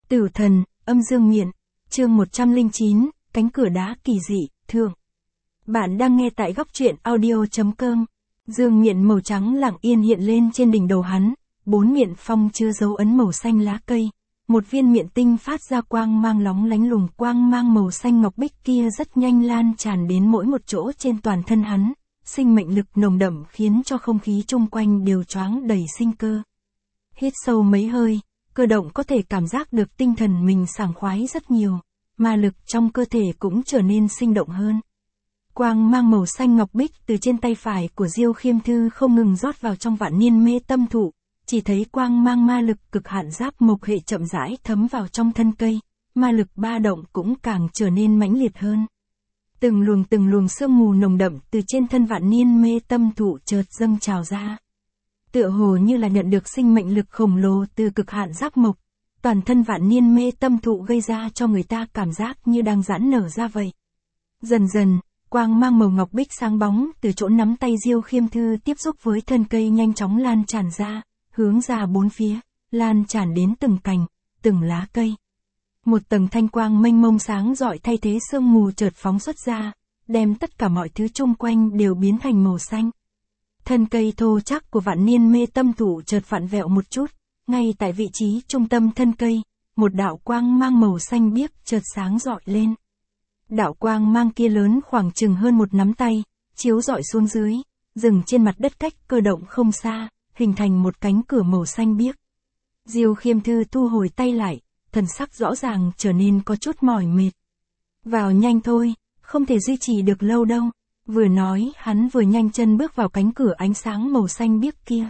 Tử thần, âm dương miện, chương 109, cánh cửa đá kỳ dị, thượng. Bạn đang nghe tại góc truyện audio.com. Dương miện màu trắng lặng yên hiện lên trên đỉnh đầu hắn, 4 miện phong chứa dấu ấn màu xanh lá cây. Một viên miện tinh phát ra quang mang lóng lánh lùng, quang mang màu xanh ngọc bích kia rất nhanh lan tràn đến mỗi một chỗ trên toàn thân hắn. Sinh mệnh lực nồng đậm khiến cho không khí chung quanh đều choáng đầy sinh cơ. Hít sâu mấy hơi, Cơ Động có thể cảm giác được tinh thần mình sảng khoái rất nhiều, ma lực trong cơ thể cũng trở nên sinh động hơn. Quang mang màu xanh ngọc bích từ trên tay phải của Diêu Khiêm Thư không ngừng rót vào trong vạn niên mê tâm thụ, chỉ thấy quang mang ma lực cực hạn giáp mộc hệ chậm rãi thấm vào trong thân cây, ma lực ba động cũng càng trở nên mãnh liệt hơn. Từng luồng sương mù nồng đậm từ trên thân vạn niên mê tâm thụ chợt dâng trào ra. Tựa hồ như là nhận được sinh mệnh lực khổng lồ từ cực hạn giáp mộc, toàn thân vạn niên mê tâm thụ gây ra cho người ta cảm giác như đang giãn nở ra vậy. Dần dần, quang mang màu ngọc bích sáng bóng từ chỗ nắm tay Diêu Khiêm Thư tiếp xúc với thân cây nhanh chóng lan tràn ra, hướng ra bốn phía, lan tràn đến từng cành, từng lá cây. Một tầng thanh quang mênh mông sáng rọi thay thế sương mù chợt phóng xuất ra, đem tất cả mọi thứ chung quanh đều biến thành màu xanh. Thân cây thô chắc của vạn niên mê tâm thụ chợt vặn vẹo một chút, ngay tại vị trí trung tâm thân cây, một đạo quang mang màu xanh biếc chợt sáng rọi lên. Đạo quang mang kia lớn khoảng chừng hơn một nắm tay, chiếu rọi xuống dưới, dừng trên mặt đất cách Cơ Động không xa, hình thành một cánh cửa màu xanh biếc. Diêu Khiêm Thư thu hồi tay lại, thần sắc rõ ràng trở nên có chút mỏi mệt. Vào nhanh thôi, không thể duy trì được lâu đâu. Vừa nói, hắn vừa nhanh chân bước vào cánh cửa ánh sáng màu xanh biếc kia.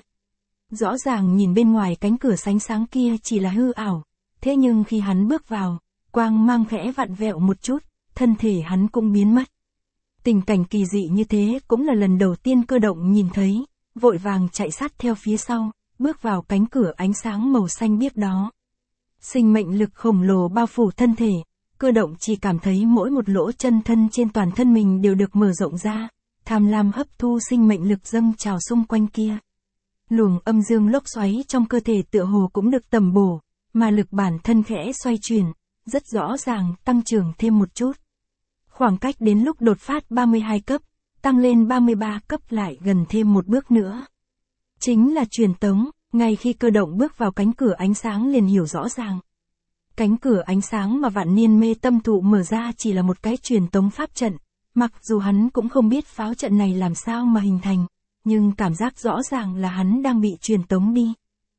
Rõ ràng nhìn bên ngoài cánh cửa sánh sáng kia chỉ là hư ảo, thế nhưng khi hắn bước vào, quang mang khẽ vặn vẹo một chút, thân thể hắn cũng biến mất. Tình cảnh kỳ dị như thế cũng là lần đầu tiên Cơ Động nhìn thấy, vội vàng chạy sát theo phía sau, bước vào cánh cửa ánh sáng màu xanh biếc đó. Sinh mệnh lực khổng lồ bao phủ thân thể, Cơ Động chỉ cảm thấy mỗi một lỗ chân thân trên toàn thân mình đều được mở rộng ra, tham lam hấp thu sinh mệnh lực dâng trào xung quanh kia. Luồng âm dương lốc xoáy trong cơ thể tựa hồ cũng được tầm bổ, mà lực bản thân khẽ xoay chuyển, rất rõ ràng tăng trưởng thêm một chút. Khoảng cách đến lúc đột phát 32 cấp, tăng lên 33 cấp lại gần thêm một bước nữa. Chính là truyền tống, ngay khi Cơ Động bước vào cánh cửa ánh sáng liền hiểu rõ ràng. Cánh cửa ánh sáng mà vạn niên mê tâm thụ mở ra chỉ là một cái truyền tống pháp trận, mặc dù hắn cũng không biết pháo trận này làm sao mà hình thành, nhưng cảm giác rõ ràng là hắn đang bị truyền tống đi.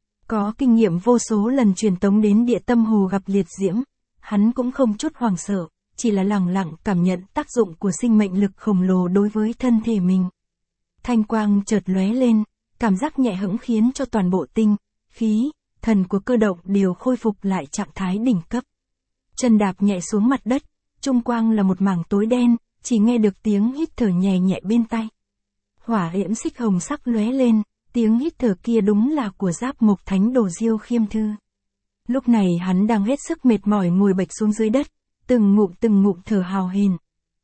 Có kinh nghiệm vô số lần truyền tống đến địa tâm hồ gặp liệt diễm, hắn cũng không chút hoảng sợ, chỉ là lặng lặng cảm nhận tác dụng của sinh mệnh lực khổng lồ đối với thân thể mình. Thanh quang chợt lóe lên, cảm giác nhẹ hẫng khiến cho toàn bộ tinh, khí, thần của Cơ Động đều khôi phục lại trạng thái đỉnh cấp. Chân đạp nhẹ xuống mặt đất, trung quang là một mảng tối đen, chỉ nghe được tiếng hít thở nhẹ nhẹ bên tai. Hỏa diễm xích hồng sắc lóe lên, tiếng hít thở kia đúng là của giáp mộc thánh đồ Diêu Khiêm Thư. Lúc này hắn đang hết sức mệt mỏi ngồi bệt xuống dưới đất, từng ngụm thở hào hển.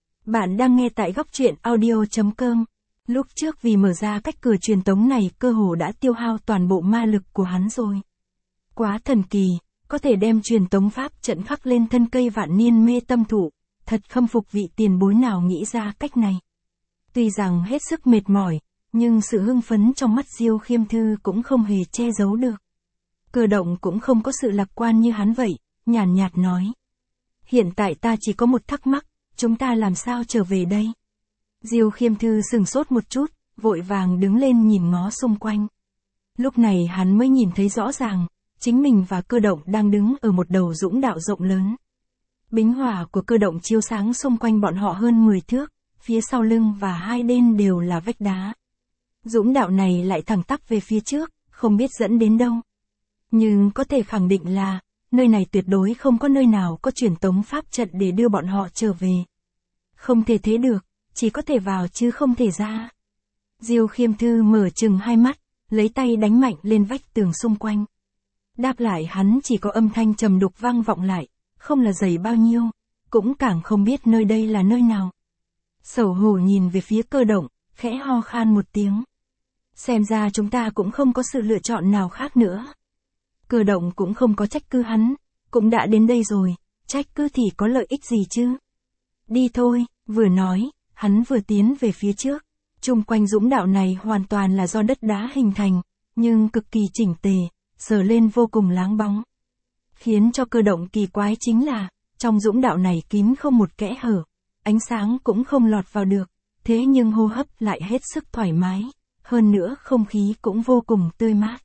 Bạn đang nghe tại góc truyện audio.com. Lúc trước vì mở ra cách cửa truyền tống này cơ hồ đã tiêu hao toàn bộ ma lực của hắn rồi. Quá thần kỳ, có thể đem truyền tống pháp trận khắc lên thân cây vạn niên mê tâm thụ, thật khâm phục vị tiền bối nào nghĩ ra cách này. Tuy rằng hết sức mệt mỏi, nhưng sự hưng phấn trong mắt Diêu Khiêm Thư cũng không hề che giấu được. Cơ Động cũng không có sự lạc quan như hắn vậy, nhàn nhạt nói. Hiện tại ta chỉ có một thắc mắc, chúng ta làm sao trở về đây? Diêu Khiêm Thư sừng sốt một chút, vội vàng đứng lên nhìn ngó xung quanh. Lúc này hắn mới nhìn thấy rõ ràng, chính mình và Cơ Động đang đứng ở một đầu dũng đạo rộng lớn. Bính hỏa của Cơ Động chiếu sáng xung quanh bọn họ hơn 10 thước, phía sau lưng và hai bên đều là vách đá. Dũng đạo này lại thẳng tắp về phía trước, không biết dẫn đến đâu. Nhưng có thể khẳng định là, nơi này tuyệt đối không có nơi nào có truyền tống pháp trận để đưa bọn họ trở về. Không thể thế được, chỉ có thể vào chứ không thể ra. Diêu Khiêm Thư mở chừng hai mắt, lấy tay đánh mạnh lên vách tường xung quanh. Đáp lại hắn chỉ có âm thanh trầm đục vang vọng lại, không là dày bao nhiêu, cũng càng không biết nơi đây là nơi nào. Xấu hổ nhìn về phía Cơ Động, khẽ ho khan một tiếng. Xem ra chúng ta cũng không có sự lựa chọn nào khác nữa. Cơ Động cũng không có trách cứ hắn, cũng đã đến đây rồi, trách cứ thì có lợi ích gì chứ. Đi thôi, vừa nói, hắn vừa tiến về phía trước. Chung quanh dũng đạo này hoàn toàn là do đất đá hình thành, nhưng cực kỳ chỉnh tề, sờ lên vô cùng láng bóng. Khiến cho Cơ Động kỳ quái chính là, trong dũng đạo này kín không một kẽ hở, ánh sáng cũng không lọt vào được, thế nhưng hô hấp lại hết sức thoải mái, hơn nữa không khí cũng vô cùng tươi mát.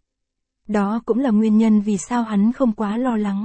Đó cũng là nguyên nhân vì sao hắn không quá lo lắng.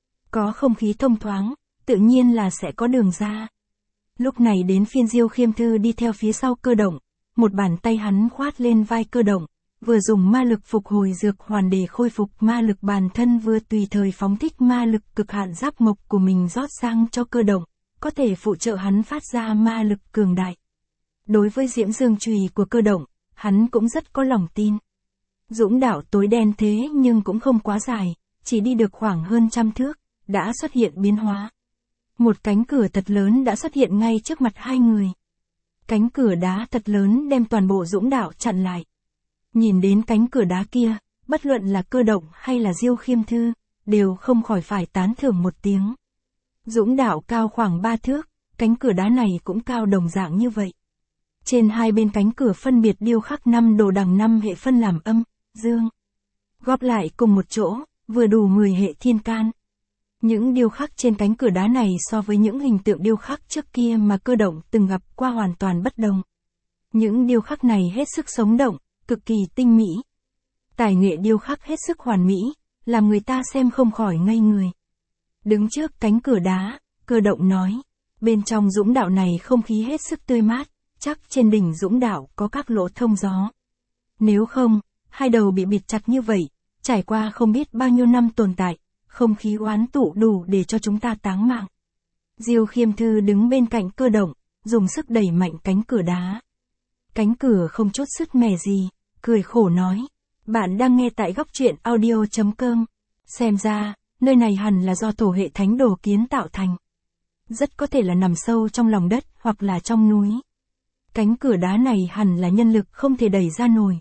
Có không khí thông thoáng, tự nhiên là sẽ có đường ra. Lúc này đến phiên Diêu Khiêm Thư đi theo phía sau Cơ Động, một bàn tay hắn khoát lên vai Cơ Động, vừa dùng ma lực phục hồi dược hoàn để khôi phục ma lực bản thân, vừa tùy thời phóng thích ma lực cực hạn giáp mộc của mình rót sang cho Cơ Động, có thể phụ trợ hắn phát ra ma lực cường đại. Đối với diễm dương chùy của Cơ Động, hắn cũng rất có lòng tin. Dũng đạo tối đen thế nhưng cũng không quá dài, chỉ đi được khoảng hơn 100 thước, đã xuất hiện biến hóa. Một cánh cửa thật lớn đã xuất hiện ngay trước mặt hai người. Cánh cửa đá thật lớn đem toàn bộ dũng đạo chặn lại. Nhìn đến cánh cửa đá kia, bất luận là Cơ Động hay là Diêu Khiêm Thư, đều không khỏi phải tán thưởng một tiếng. Dũng đạo cao khoảng 3 thước, cánh cửa đá này cũng cao đồng dạng như vậy. Trên hai bên cánh cửa phân biệt điêu khắc 5 đồ đằng 5 hệ phân làm âm, dương. Góp lại cùng một chỗ, vừa đủ 10 hệ thiên can. Những điêu khắc trên cánh cửa đá này so với những hình tượng điêu khắc trước kia mà Cơ Động từng gặp qua hoàn toàn bất đồng. Những điêu khắc này hết sức sống động, cực kỳ tinh mỹ. Tài nghệ điêu khắc hết sức hoàn mỹ, làm người ta xem không khỏi ngây người. Đứng trước cánh cửa đá, Cơ Động nói, bên trong dũng đạo này không khí hết sức tươi mát, chắc trên đỉnh dũng đạo có các lỗ thông gió. Nếu không, hai đầu bị bịt chặt như vậy, trải qua không biết bao nhiêu năm tồn tại, không khí oán tụ đủ để cho chúng ta táng mạng. Diêu Khiêm Thư đứng bên cạnh Cơ Động, dùng sức đẩy mạnh cánh cửa đá. Cánh cửa không chút sứt mẻ gì, cười khổ nói, bạn đang nghe tại góc truyện audio.com. Xem ra, nơi này hẳn là do tổ hệ thánh đồ kiến tạo thành. Rất có thể là nằm sâu trong lòng đất hoặc là trong núi. Cánh cửa đá này hẳn là nhân lực không thể đẩy ra nổi.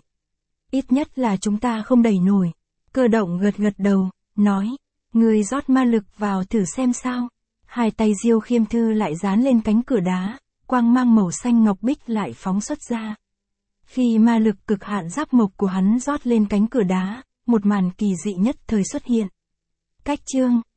Ít nhất là chúng ta không đẩy nổi. Cơ Động gật gật đầu, nói, người rót ma lực vào thử xem sao. Hai tay Diêu Khiêm Thư lại dán lên cánh cửa đá, quang mang màu xanh ngọc bích lại phóng xuất ra. Khi ma lực cực hạn giáp mộc của hắn rót lên cánh cửa đá, một màn kỳ dị nhất thời xuất hiện. Cách chương